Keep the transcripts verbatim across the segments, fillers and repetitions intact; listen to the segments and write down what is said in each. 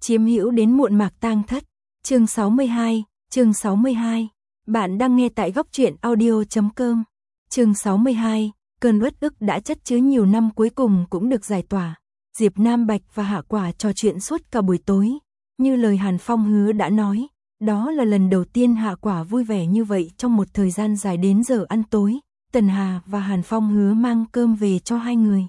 chiếm hữu đến muộn mạc tang thất. Chương sáu mươi hai, chương sáu mươi hai. Bạn đang nghe tại góc truyện audio chấm com. Chương sáu mươi hai, cơn uất ức đã chất chứa nhiều năm cuối cùng cũng được giải tỏa. Diệp Nam Bạch và Hạ Quả trò chuyện suốt cả buổi tối, như lời Hàn Phong hứa đã nói, đó là lần đầu tiên Hạ Quả vui vẻ như vậy trong một thời gian dài đến giờ ăn tối. Tần Hà và Hàn Phong hứa mang cơm về cho hai người.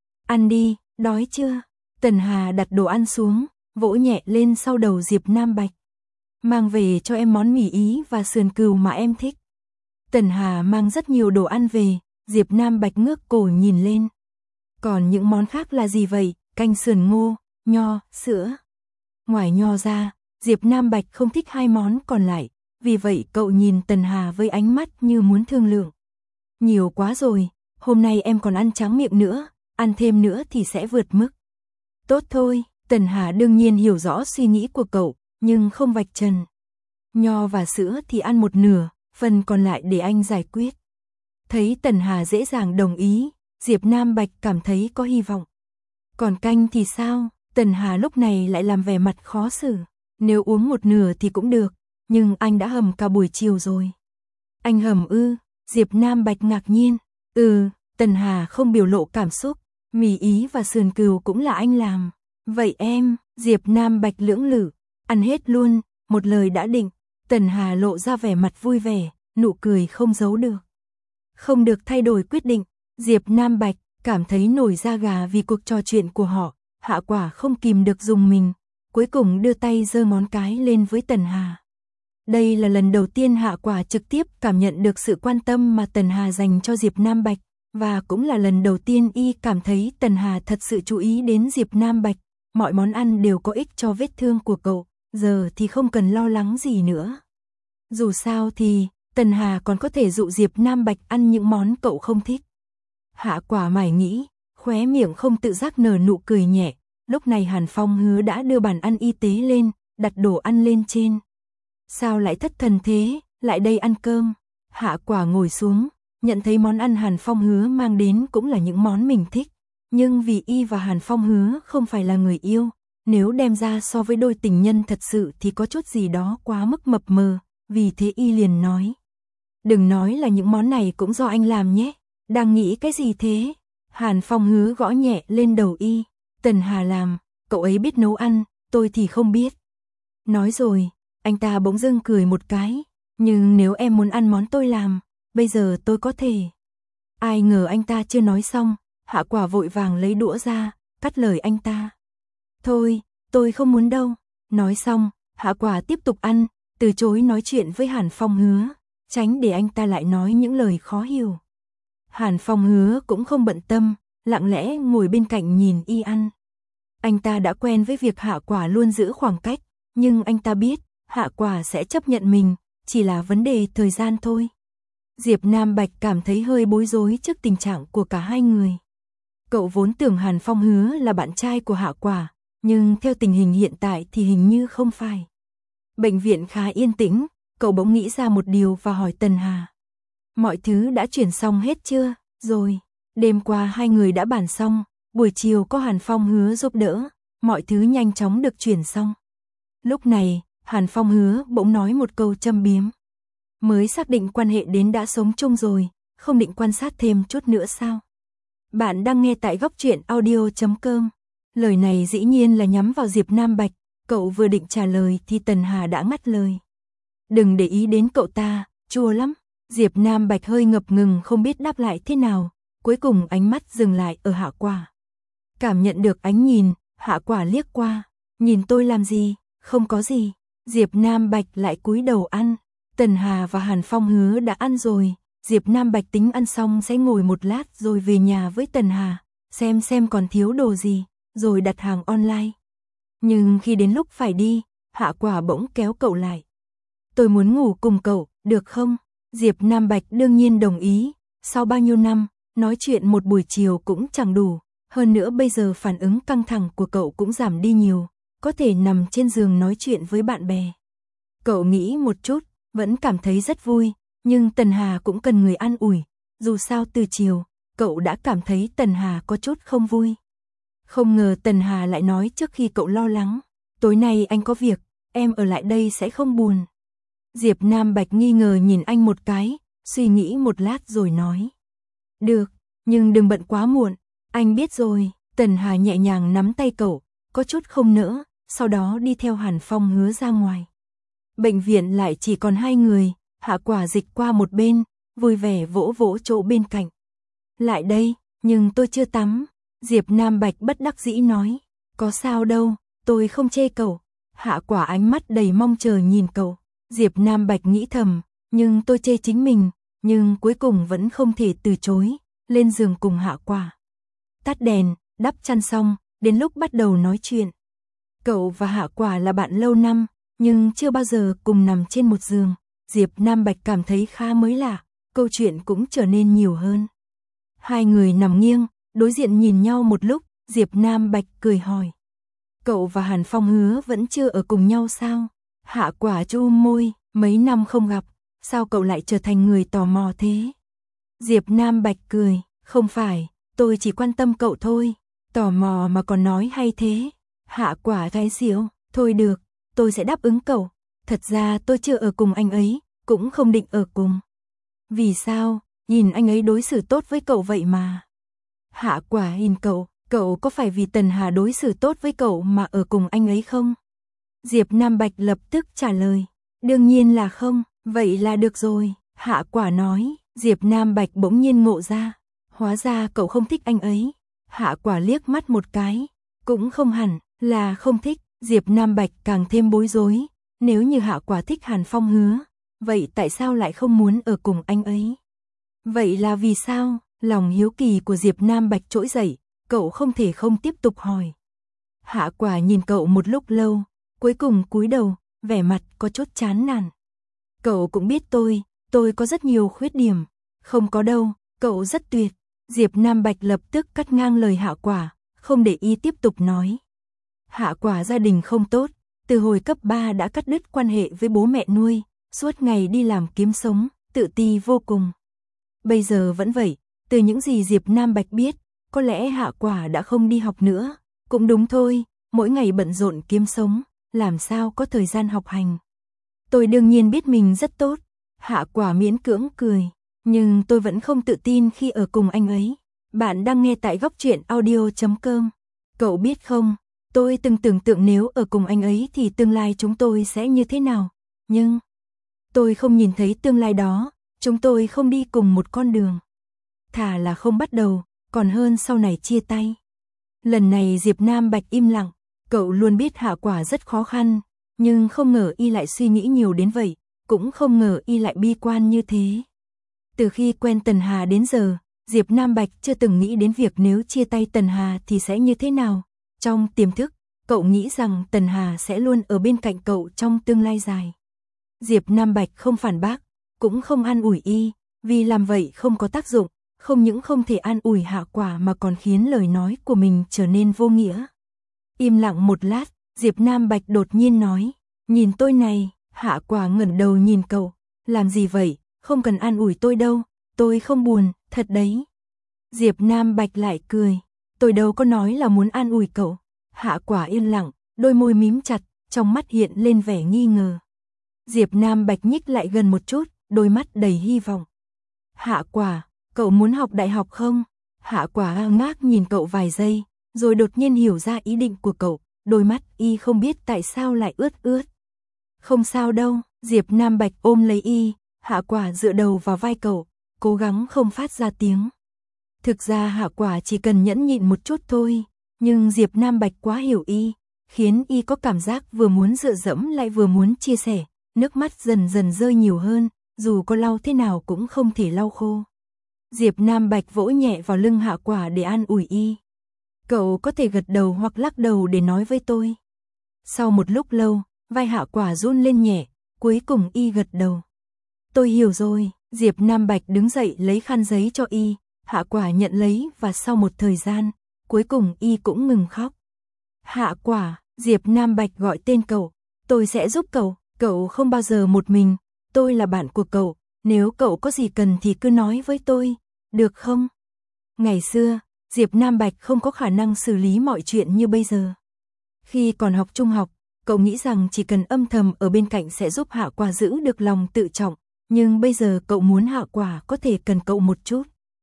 Ăn đi, đói chưa? Tần Hà đặt đồ ăn xuống, vỗ nhẹ lên sau đầu Diệp Nam Bạch. Mang về cho em món mì Ý và sườn cừu mà em thích. Tần Hà mang rất nhiều đồ ăn về, Diệp Nam Bạch ngước cổ nhìn lên. Còn những món khác là gì vậy? Canh sườn ngô, nho, sữa. Ngoài nho ra, Diệp Nam Bạch không thích hai món còn lại, vì vậy cậu nhìn Tần Hà với ánh mắt như muốn thương lượng. Nhiều quá rồi, hôm nay em còn ăn tráng miệng nữa, ăn thêm nữa thì sẽ vượt mức. Tốt thôi, Tần Hà đương nhiên hiểu rõ suy nghĩ của cậu, nhưng không vạch trần. Nho và sữa thì ăn một nửa, phần còn lại để anh giải quyết. Thấy Tần Hà dễ dàng đồng ý, Diệp Nam Bạch cảm thấy có hy vọng. Còn canh thì sao? Tần Hà lúc này lại làm vẻ mặt khó xử. Nếu uống một nửa thì cũng được, nhưng anh đã hầm cả buổi chiều rồi. Anh hầm ư? Diệp Nam Bạch ngạc nhiên. Ừ, Tần Hà không biểu lộ cảm xúc. Mì Ý và sườn cừu cũng là anh làm. Vậy em, Diệp Nam Bạch lưỡng lự, ăn hết luôn, một lời đã định. Tần Hà lộ ra vẻ mặt vui vẻ, nụ cười không giấu được. Không được thay đổi quyết định, Diệp Nam Bạch cảm thấy nổi da gà vì cuộc trò chuyện của họ. Hạ Quả không kìm được dùng mình, cuối cùng đưa tay giơ ngón cái lên với Tần Hà. Đây là lần đầu tiên Hạ Quả trực tiếp cảm nhận được sự quan tâm mà Tần Hà dành cho Diệp Nam Bạch, và cũng là lần đầu tiên y cảm thấy Tần Hà thật sự chú ý đến Diệp Nam Bạch. Mọi món ăn đều có ích cho vết thương của cậu, giờ thì không cần lo lắng gì nữa. Dù sao thì, Tần Hà còn có thể dụ Diệp Nam Bạch ăn những món cậu không thích. Hạ Quả mải nghĩ, khóe miệng không tự giác nở nụ cười nhẹ. Lúc này Hàn Phong hứa đã đưa bàn ăn y tế lên, đặt đồ ăn lên trên. Sao lại thất thần thế, lại đây ăn cơm. Hạ Quả ngồi xuống, nhận thấy món ăn Hàn Phong hứa mang đến cũng là những món mình thích. Nhưng vì y và Hàn Phong hứa không phải là người yêu, nếu đem ra so với đôi tình nhân thật sự thì có chút gì đó quá mức mập mờ, vì thế y liền nói. Đừng nói là những món này cũng do anh làm nhé, đang nghĩ cái gì thế? Hàn Phong hứa gõ nhẹ lên đầu y. Tần Hà làm, cậu ấy biết nấu ăn, tôi thì không biết. Nói rồi, anh ta bỗng dưng cười một cái, nhưng nếu em muốn ăn món tôi làm, bây giờ tôi có thể. Ai ngờ anh ta chưa nói xong, Hạ Quả vội vàng lấy đũa ra, cắt lời anh ta. Thôi, tôi không muốn đâu. Nói xong, Hạ Quả tiếp tục ăn, từ chối nói chuyện với Hàn Phong hứa, tránh để anh ta lại nói những lời khó hiểu. Hàn Phong hứa cũng không bận tâm, lặng lẽ ngồi bên cạnh nhìn y ăn. Anh ta đã quen với việc Hạ Quả luôn giữ khoảng cách, nhưng anh ta biết, Hạ Quả sẽ chấp nhận mình, chỉ là vấn đề thời gian thôi. Diệp Nam Bạch cảm thấy hơi bối rối trước tình trạng của cả hai người. Cậu vốn tưởng Hàn Phong hứa là bạn trai của Hạ Quả, nhưng theo tình hình hiện tại thì hình như không phải. Bệnh viện khá yên tĩnh, cậu bỗng nghĩ ra một điều và hỏi Tần Hà. Mọi thứ đã chuyển xong hết chưa? Rồi. Đêm qua hai người đã bàn xong, buổi chiều có Hàn Phong hứa giúp đỡ, mọi thứ nhanh chóng được chuyển xong. Lúc này, Hàn Phong hứa bỗng nói một câu châm biếm. Mới xác định quan hệ đến đã sống chung rồi, không định quan sát thêm chút nữa sao? Bạn đang nghe tại góc truyện audio chấm com. Lời này dĩ nhiên là nhắm vào Diệp Nam Bạch, cậu vừa định trả lời thì Tần Hà đã ngắt lời. Đừng để ý đến cậu ta, chua lắm. Diệp Nam Bạch hơi ngập ngừng không biết đáp lại thế nào. Cuối cùng ánh mắt dừng lại ở Hạ Quả. Cảm nhận được ánh nhìn, Hạ Quả liếc qua. Nhìn tôi làm gì? Không có gì. Diệp Nam Bạch lại cúi đầu ăn. Tần Hà và Hàn Phong hứa đã ăn rồi. Diệp Nam Bạch tính ăn xong sẽ ngồi một lát rồi về nhà với Tần Hà, xem xem còn thiếu đồ gì, rồi đặt hàng online. Nhưng khi đến lúc phải đi, Hạ Quả bỗng kéo cậu lại. Tôi muốn ngủ cùng cậu, được không? Diệp Nam Bạch đương nhiên đồng ý. Sau bao nhiêu năm, nói chuyện một buổi chiều cũng chẳng đủ. Hơn nữa bây giờ phản ứng căng thẳng của cậu cũng giảm đi nhiều, có thể nằm trên giường nói chuyện với bạn bè. Cậu nghĩ một chút, vẫn cảm thấy rất vui, nhưng Tần Hà cũng cần người an ủi. Dù sao từ chiều, cậu đã cảm thấy Tần Hà có chút không vui. Không ngờ Tần Hà lại nói trước khi cậu lo lắng. tối nay anh có việc, em ở lại đây sẽ không buồn. Diệp Nam Bạch nghi ngờ nhìn anh một cái, suy nghĩ một lát rồi nói. Được, nhưng đừng bận quá muộn, anh biết rồi. Tần Hà nhẹ nhàng nắm tay cậu, có chút không nỡ, sau đó đi theo Hàn Phong Hứa ra ngoài. Bệnh viện lại chỉ còn hai người, Hạ Quả dịch qua một bên, vui vẻ vỗ vỗ chỗ bên cạnh. Lại đây, nhưng tôi chưa tắm. Diệp Nam Bạch bất đắc dĩ nói. Có sao đâu, tôi không chê cậu. Hạ Quả ánh mắt đầy mong chờ nhìn cậu. Diệp Nam Bạch nghĩ thầm, nhưng tôi chê chính mình, nhưng cuối cùng vẫn không thể từ chối, lên giường cùng Hạ Quả. Tắt đèn, đắp chăn xong, đến lúc bắt đầu nói chuyện. Cậu và Hạ Quả là bạn lâu năm, nhưng chưa bao giờ cùng nằm trên một giường. Diệp Nam Bạch cảm thấy khá mới lạ, câu chuyện cũng trở nên nhiều hơn. Hai người nằm nghiêng, đối diện nhìn nhau một lúc, Diệp Nam Bạch cười hỏi. Cậu và Hàn Phong Hứa vẫn chưa ở cùng nhau sao? Hạ Quả chu môi, mấy năm không gặp, sao cậu lại trở thành người tò mò thế? Diệp Nam Bạch cười, không phải, tôi chỉ quan tâm cậu thôi, tò mò mà còn nói hay thế. Hạ Quả gái xỉu, thôi được, tôi sẽ đáp ứng cậu, thật ra tôi chưa ở cùng anh ấy, cũng không định ở cùng. Vì sao, nhìn anh ấy đối xử tốt với cậu vậy mà. Hạ Quả nhìn cậu, cậu có phải vì Tần Hà đối xử tốt với cậu mà ở cùng anh ấy không? Diệp Nam Bạch lập tức trả lời, đương nhiên là không, vậy là được rồi. Hạ Quả nói, Diệp Nam Bạch bỗng nhiên ngộ ra, hóa ra cậu không thích anh ấy. Hạ Quả liếc mắt một cái, cũng không hẳn là không thích. Diệp Nam Bạch càng thêm bối rối, nếu như Hạ Quả thích Hàn Phong Hứa, vậy tại sao lại không muốn ở cùng anh ấy? Vậy là vì sao? Lòng hiếu kỳ của Diệp Nam Bạch trỗi dậy, cậu không thể không tiếp tục hỏi. Hạ Quả nhìn cậu một lúc lâu, cuối cùng cúi đầu, vẻ mặt có chút chán nản. Cậu cũng biết tôi, tôi có rất nhiều khuyết điểm. Không có đâu, cậu rất tuyệt. Diệp Nam Bạch lập tức cắt ngang lời Hạ Quả, không để ý tiếp tục nói. Hạ Quả gia đình không tốt, từ hồi cấp ba đã cắt đứt quan hệ với bố mẹ nuôi, suốt ngày đi làm kiếm sống, tự ti vô cùng. Bây giờ vẫn vậy, từ những gì Diệp Nam Bạch biết, có lẽ Hạ Quả đã không đi học nữa, cũng đúng thôi, mỗi ngày bận rộn kiếm sống, làm sao có thời gian học hành. Tôi đương nhiên biết mình rất tốt. Hạ Quả miễn cưỡng cười, nhưng tôi vẫn không tự tin khi ở cùng anh ấy. Bạn đang nghe tại góc truyện audio chấm com. Cậu biết không, tôi từng tưởng tượng nếu ở cùng anh ấy thì tương lai chúng tôi sẽ như thế nào, nhưng tôi không nhìn thấy tương lai đó, chúng tôi không đi cùng một con đường. Thà là không bắt đầu, còn hơn sau này chia tay. Lần này Diệp Nam Bạch im lặng, cậu luôn biết Hạ Quả rất khó khăn, nhưng không ngờ y lại suy nghĩ nhiều đến vậy, cũng không ngờ y lại bi quan như thế. Từ khi quen Tần Hà đến giờ, Diệp Nam Bạch chưa từng nghĩ đến việc nếu chia tay Tần Hà thì sẽ như thế nào. Trong tiềm thức, cậu nghĩ rằng Tần Hà sẽ luôn ở bên cạnh cậu trong tương lai dài. Diệp Nam Bạch không phản bác, cũng không an ủi y, vì làm vậy không có tác dụng, không những không thể an ủi Hạ Quả mà còn khiến lời nói của mình trở nên vô nghĩa. Im lặng một lát, Diệp Nam Bạch đột nhiên nói, nhìn tôi này. Hạ Quả ngẩng đầu nhìn cậu, làm gì vậy, không cần an ủi tôi đâu, tôi không buồn, thật đấy. Diệp Nam Bạch lại cười, tôi đâu có nói là muốn an ủi cậu. Hạ Quả yên lặng, đôi môi mím chặt, trong mắt hiện lên vẻ nghi ngờ. Diệp Nam Bạch nhích lại gần một chút, đôi mắt đầy hy vọng. Hạ Quả, cậu muốn học đại học không? Hạ Quả ngác nhìn cậu vài giây, rồi đột nhiên hiểu ra ý định của cậu, đôi mắt y không biết tại sao lại ướt ướt. Không sao đâu, Diệp Nam Bạch ôm lấy y, Hạ Quả dựa đầu vào vai cậu, cố gắng không phát ra tiếng. Thực ra Hạ Quả chỉ cần nhẫn nhịn một chút thôi, nhưng Diệp Nam Bạch quá hiểu y, khiến y có cảm giác vừa muốn dựa dẫm lại vừa muốn chia sẻ, nước mắt dần dần rơi nhiều hơn, dù có lau thế nào cũng không thể lau khô. Diệp Nam Bạch vỗ nhẹ vào lưng Hạ Quả để an ủi y. Cậu có thể gật đầu hoặc lắc đầu để nói với tôi. Sau một lúc lâu, vai Hạ Quả run lên nhẹ, cuối cùng y gật đầu. Tôi hiểu rồi. Diệp Nam Bạch đứng dậy lấy khăn giấy cho y, Hạ Quả nhận lấy và sau một thời gian, cuối cùng y cũng ngừng khóc. Hạ Quả, Diệp Nam Bạch gọi tên cậu, tôi sẽ giúp cậu, cậu không bao giờ một mình, tôi là bạn của cậu, nếu cậu có gì cần thì cứ nói với tôi, được không? Ngày xưa, Diệp Nam Bạch không có khả năng xử lý mọi chuyện như bây giờ. Khi còn học trung học, Cậu nghĩ rằng chỉ cần âm thầm ở bên cạnh sẽ giúp Hạ Quả giữ được lòng tự trọng, nhưng bây giờ cậu muốn Hạ Quả có thể cần cậu một chút.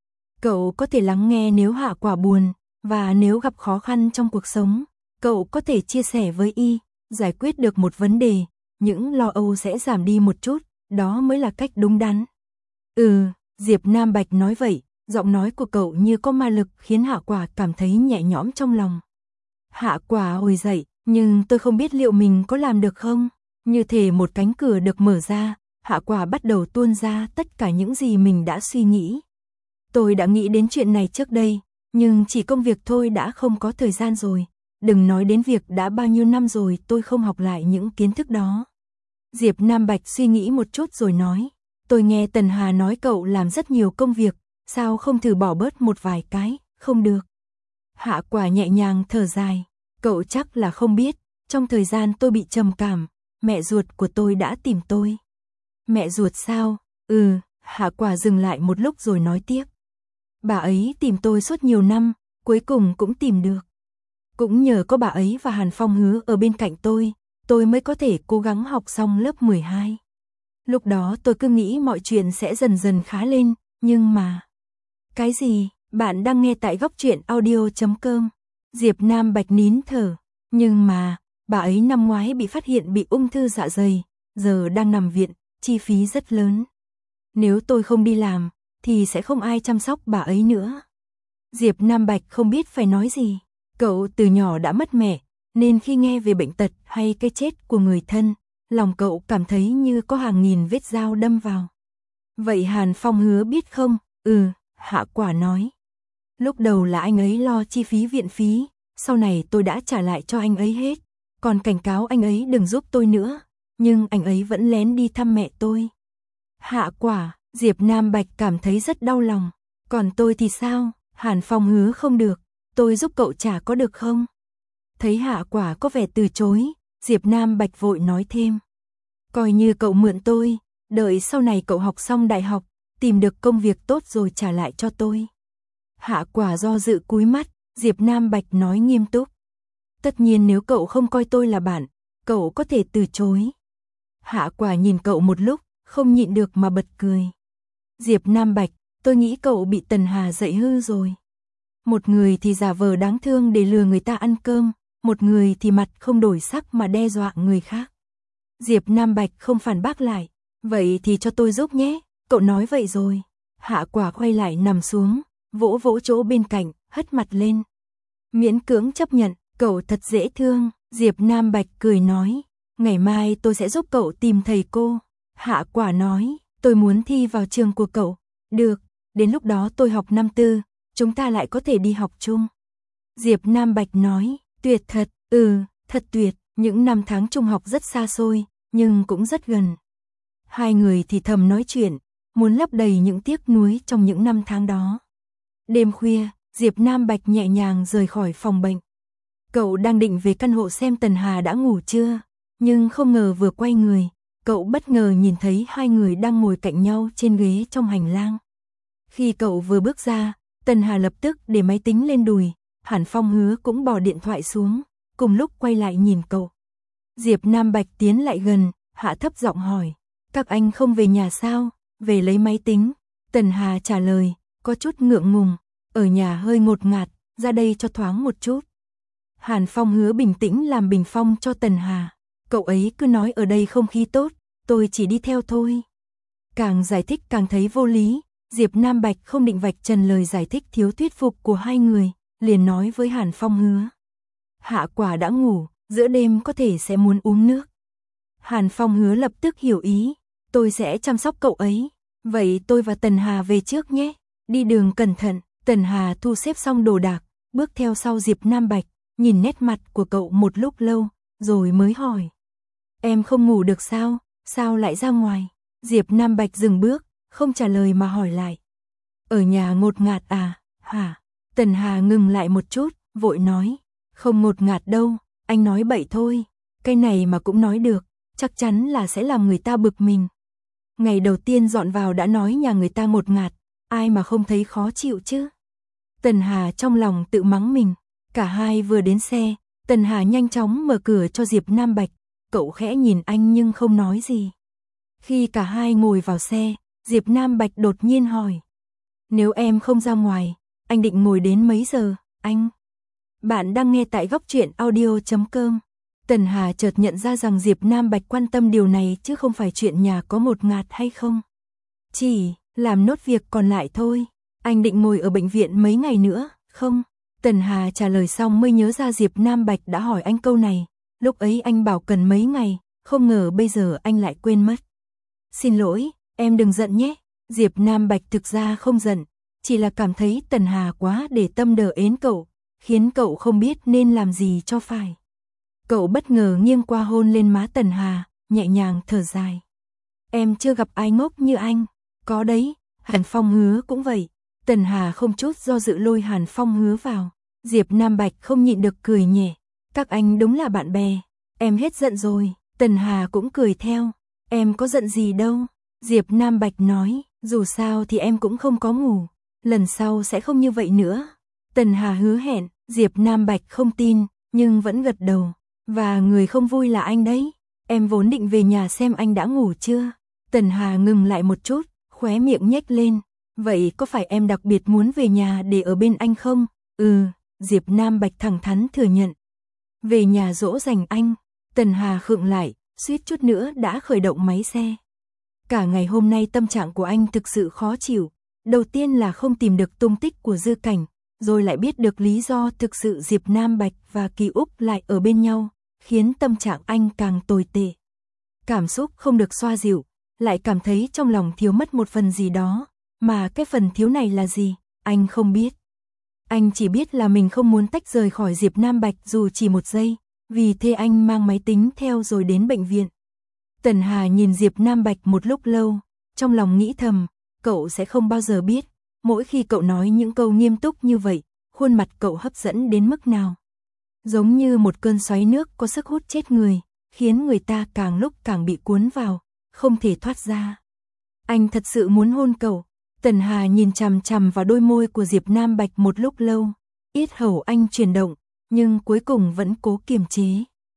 Cậu có thể lắng nghe nếu Hạ Quả buồn, và nếu gặp khó khăn trong cuộc sống, cậu có thể chia sẻ với y, giải quyết được một vấn đề, những lo âu sẽ giảm đi một chút, đó mới là cách đúng đắn. Ừ, Diệp Nam Bạch nói vậy, giọng nói của cậu như có ma lực khiến Hạ Quả cảm thấy nhẹ nhõm trong lòng. Hạ Quả hồi dậy, nhưng tôi không biết liệu mình có làm được không? Như thể một cánh cửa được mở ra, Hạ Quả bắt đầu tuôn ra tất cả những gì mình đã suy nghĩ. Tôi đã nghĩ đến chuyện này trước đây, nhưng chỉ công việc thôi đã không có thời gian rồi. Đừng nói đến việc đã bao nhiêu năm rồi tôi không học lại những kiến thức đó. Diệp Nam Bạch suy nghĩ một chút rồi nói, tôi nghe Tần Hà nói cậu làm rất nhiều công việc, sao không thử bỏ bớt một vài cái, không được. Hạ Quả nhẹ nhàng thở dài, cậu chắc là không biết, trong thời gian tôi bị trầm cảm, mẹ ruột của tôi đã tìm tôi. Mẹ ruột sao? Ừ, Hạ Quả dừng lại một lúc rồi nói tiếp. Bà ấy tìm tôi suốt nhiều năm, cuối cùng cũng tìm được. Cũng nhờ có bà ấy và Hàn Phong Hứa ở bên cạnh tôi, tôi mới có thể cố gắng học xong lớp mười hai. Lúc đó tôi cứ nghĩ mọi chuyện sẽ dần dần khá lên, nhưng mà... Cái gì? Bạn đang nghe tại góc truyện audio chấm com. Diệp Nam Bạch nín thở. Nhưng mà, bà ấy năm ngoái bị phát hiện bị ung thư dạ dày, giờ đang nằm viện, chi phí rất lớn. Nếu tôi không đi làm, thì sẽ không ai chăm sóc bà ấy nữa. Diệp Nam Bạch không biết phải nói gì. Cậu từ nhỏ đã mất mẹ, nên khi nghe về bệnh tật hay cái chết của người thân, lòng cậu cảm thấy như có hàng nghìn vết dao đâm vào. Vậy Hàn Phong Hứa biết không? Ừ, Hạ Quả nói. Lúc đầu là anh ấy lo chi phí viện phí, sau này tôi đã trả lại cho anh ấy hết, còn cảnh cáo anh ấy đừng giúp tôi nữa, nhưng anh ấy vẫn lén đi thăm mẹ tôi. Hạ Quả, Diệp Nam Bạch cảm thấy rất đau lòng. Còn tôi thì sao? Hàn Phong Hứa không được, tôi giúp cậu trả có được không? Thấy Hạ Quả có vẻ từ chối, Diệp Nam Bạch vội nói thêm. Coi như cậu mượn tôi, đợi sau này cậu học xong đại học, tìm được công việc tốt rồi trả lại cho tôi. Hạ Quả do dự cúi mắt, Diệp Nam Bạch nói nghiêm túc. Tất nhiên nếu cậu không coi tôi là bạn, cậu có thể từ chối. Hạ Quả nhìn cậu một lúc, không nhịn được mà bật cười. Diệp Nam Bạch, tôi nghĩ cậu bị Tần Hà dạy hư rồi. Một người thì giả vờ đáng thương để lừa người ta ăn cơm, một người thì mặt không đổi sắc mà đe dọa người khác. Diệp Nam Bạch không phản bác lại, vậy thì cho tôi giúp nhé, cậu nói vậy rồi. Hạ Quả quay lại nằm xuống, vỗ vỗ chỗ bên cạnh, hất mặt lên. Miễn cưỡng chấp nhận, cậu thật dễ thương, Diệp Nam Bạch cười nói, ngày mai tôi sẽ giúp cậu tìm thầy cô. Hạ Quả nói, tôi muốn thi vào trường của cậu. Được, đến lúc đó tôi học năm tư, chúng ta lại có thể đi học chung. Diệp Nam Bạch nói, tuyệt thật, ừ, thật tuyệt, những năm tháng trung học rất xa xôi, nhưng cũng rất gần. Hai người thì thầm nói chuyện, muốn lấp đầy những tiếc nuối trong những năm tháng đó. Đêm khuya, Diệp Nam Bạch nhẹ nhàng rời khỏi phòng bệnh. Cậu đang định về căn hộ xem Tần Hà đã ngủ chưa, nhưng không ngờ vừa quay người, cậu bất ngờ nhìn thấy hai người đang ngồi cạnh nhau trên ghế trong hành lang. Khi cậu vừa bước ra, Tần Hà lập tức để máy tính lên đùi, Hàn Phong Hứa cũng bỏ điện thoại xuống, cùng lúc quay lại nhìn cậu. Diệp Nam Bạch tiến lại gần, hạ thấp giọng hỏi, các anh không về nhà sao, về lấy máy tính. Tần Hà trả lời, có chút ngượng ngùng, ở nhà hơi ngột ngạt, ra đây cho thoáng một chút. Hàn Phong Hứa bình tĩnh làm bình phong cho Tần Hà, cậu ấy cứ nói ở đây không khí tốt, tôi chỉ đi theo thôi. Càng giải thích càng thấy vô lý, Diệp Nam Bạch không định vạch trần lời giải thích thiếu thuyết phục của hai người, liền nói với Hàn Phong Hứa. Hạ Quả đã ngủ, giữa đêm có thể sẽ muốn uống nước. Hàn Phong Hứa lập tức hiểu ý, tôi sẽ chăm sóc cậu ấy, vậy tôi và Tần Hà về trước nhé, đi đường cẩn thận. Tần Hà thu xếp xong đồ đạc, bước theo sau Diệp Nam Bạch, nhìn nét mặt của cậu một lúc lâu, rồi mới hỏi. Em không ngủ được sao, sao lại ra ngoài? Diệp Nam Bạch dừng bước, không trả lời mà hỏi lại. Ở nhà ngột ngạt à, hả? Tần Hà ngừng lại một chút, vội nói. Không ngột ngạt đâu, anh nói bậy thôi, cái này mà cũng nói được, chắc chắn là sẽ làm người ta bực mình. Ngày đầu tiên dọn vào đã nói nhà người ta ngột ngạt, ai mà không thấy khó chịu chứ? Tần Hà trong lòng tự mắng mình, cả hai vừa đến xe, Tần Hà nhanh chóng mở cửa cho Diệp Nam Bạch, cậu khẽ nhìn anh nhưng không nói gì. Khi cả hai ngồi vào xe, Diệp Nam Bạch đột nhiên hỏi. Nếu em không ra ngoài, anh định ngồi đến mấy giờ, anh? Bạn đang nghe tại góc truyện audio chấm com. Tần Hà chợt nhận ra rằng Diệp Nam Bạch quan tâm điều này chứ không phải chuyện nhà có một ngạt hay không. Chỉ làm nốt việc còn lại thôi. Anh định ngồi ở bệnh viện mấy ngày nữa, không? Tần Hà trả lời xong mới nhớ ra Diệp Nam Bạch đã hỏi anh câu này. Lúc ấy anh bảo cần mấy ngày, không ngờ bây giờ anh lại quên mất. Xin lỗi, em đừng giận nhé. Diệp Nam Bạch thực ra không giận, chỉ là cảm thấy Tần Hà quá để tâm đờ ến cậu, khiến cậu không biết nên làm gì cho phải. Cậu bất ngờ nghiêng qua hôn lên má Tần Hà, nhẹ nhàng thở dài. Em chưa gặp ai ngốc như anh. Có đấy, Hàn Phong Hứa cũng vậy. Tần Hà không chút do dự lôi Hàn Phong Hứa vào. Diệp Nam Bạch không nhịn được cười nhẹ. Các anh đúng là bạn bè. Em hết giận rồi. Tần Hà cũng cười theo. Em có giận gì đâu. Diệp Nam Bạch nói, dù sao thì em cũng không có ngủ. Lần sau sẽ không như vậy nữa. Tần Hà hứa hẹn. Diệp Nam Bạch không tin, nhưng vẫn gật đầu. Và người không vui là anh đấy. Em vốn định về nhà xem anh đã ngủ chưa. Tần Hà ngừng lại một chút, khóe miệng nhếch lên. Vậy có phải em đặc biệt muốn về nhà để ở bên anh không? Ừ, Diệp Nam Bạch thẳng thắn thừa nhận. Về nhà dỗ dành anh. Tần Hà khựng lại, suýt chút nữa đã khởi động máy xe. Cả ngày hôm nay tâm trạng của anh thực sự khó chịu. Đầu tiên là không tìm được tung tích của Dư Cảnh, rồi lại biết được lý do thực sự Diệp Nam Bạch và Kỳ Úc lại ở bên nhau, khiến tâm trạng anh càng tồi tệ. Cảm xúc không được xoa dịu, lại cảm thấy trong lòng thiếu mất một phần gì đó, mà cái phần thiếu này là gì, anh không biết. Anh chỉ biết là mình không muốn tách rời khỏi Diệp Nam Bạch dù chỉ một giây, vì thế anh mang máy tính theo rồi đến bệnh viện. Tần Hà nhìn Diệp Nam Bạch một lúc lâu, trong lòng nghĩ thầm, cậu sẽ không bao giờ biết, mỗi khi cậu nói những câu nghiêm túc như vậy, khuôn mặt cậu hấp dẫn đến mức nào. Giống như một cơn xoáy nước có sức hút chết người, khiến người ta càng lúc càng bị cuốn vào, không thể thoát ra. Anh thật sự muốn hôn cậu. Tần Hà nhìn chằm chằm vào đôi môi của Diệp Nam Bạch một lúc lâu, yết hầu anh chuyển động, nhưng cuối cùng vẫn cố kiềm chế.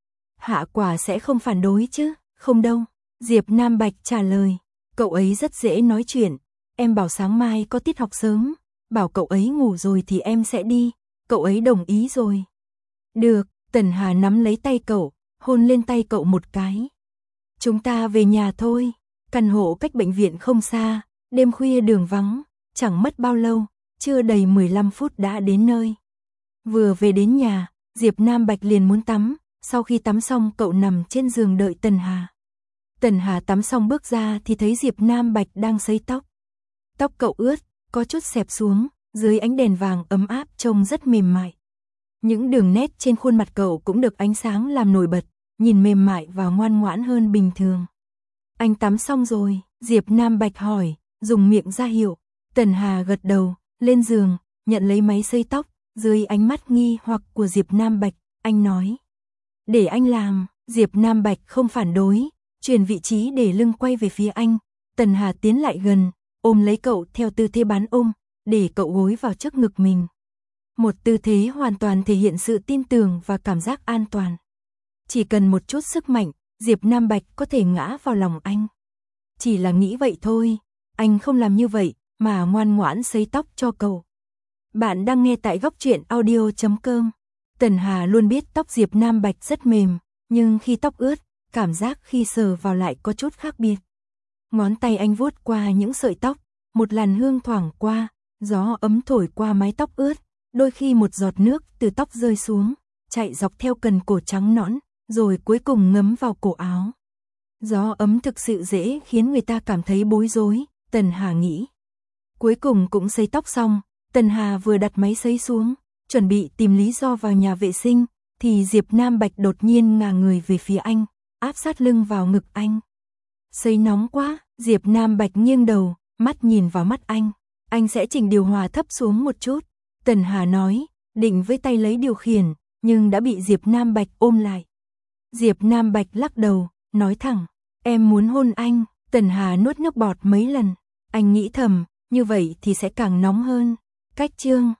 Hạ Quả sẽ không phản đối chứ? Không đâu. Diệp Nam Bạch trả lời, cậu ấy rất dễ nói chuyện, em bảo sáng mai có tiết học sớm, bảo cậu ấy ngủ rồi thì em sẽ đi, cậu ấy đồng ý rồi. Được, Tần Hà nắm lấy tay cậu, hôn lên tay cậu một cái. Chúng ta về nhà thôi, căn hộ cách bệnh viện không xa, đêm khuya đường vắng, chẳng mất bao lâu, chưa đầy mười lăm phút đã đến nơi. Vừa về đến nhà, Diệp Nam Bạch liền muốn tắm, sau khi tắm xong cậu nằm trên giường đợi Tần Hà. Tần Hà tắm xong bước ra thì thấy Diệp Nam Bạch đang sấy tóc. Tóc cậu ướt, có chút xẹp xuống, dưới ánh đèn vàng ấm áp trông rất mềm mại. Những đường nét trên khuôn mặt cậu cũng được ánh sáng làm nổi bật, nhìn mềm mại và ngoan ngoãn hơn bình thường. Anh tắm xong rồi, Diệp Nam Bạch hỏi, dùng miệng ra hiệu. Tần Hà gật đầu, lên giường, nhận lấy máy sấy tóc, dưới ánh mắt nghi hoặc của Diệp Nam Bạch, anh nói. Để anh làm. Diệp Nam Bạch không phản đối, chuyển vị trí để lưng quay về phía anh. Tần Hà tiến lại gần, ôm lấy cậu theo tư thế bán ôm, để cậu gối vào trước ngực mình. Một tư thế hoàn toàn thể hiện sự tin tưởng và cảm giác an toàn. Chỉ cần một chút sức mạnh, Diệp Nam Bạch có thể ngã vào lòng anh. Chỉ là nghĩ vậy thôi, anh không làm như vậy, mà ngoan ngoãn sấy tóc cho cậu. Bạn đang nghe tại góc truyện audio chấm com. Tần Hà luôn biết tóc Diệp Nam Bạch rất mềm, nhưng khi tóc ướt, cảm giác khi sờ vào lại có chút khác biệt. Ngón tay anh vuốt qua những sợi tóc, một làn hương thoảng qua, gió ấm thổi qua mái tóc ướt, đôi khi một giọt nước từ tóc rơi xuống, chạy dọc theo cần cổ trắng nõn, rồi cuối cùng ngấm vào cổ áo. Gió ấm thực sự dễ khiến người ta cảm thấy bối rối, Tần Hà nghĩ. Cuối cùng cũng sấy tóc xong, Tần Hà vừa đặt máy sấy xuống, chuẩn bị tìm lý do vào nhà vệ sinh, thì Diệp Nam Bạch đột nhiên ngả người về phía anh, áp sát lưng vào ngực anh. Sấy nóng quá, Diệp Nam Bạch nghiêng đầu, mắt nhìn vào mắt anh. Anh sẽ chỉnh điều hòa thấp xuống một chút. Tần Hà nói, định với tay lấy điều khiển, nhưng đã bị Diệp Nam Bạch ôm lại. Diệp Nam Bạch lắc đầu, nói thẳng, em muốn hôn anh. Tần Hà nuốt nước bọt mấy lần. Anh nghĩ thầm, như vậy thì sẽ càng nóng hơn. Cách chương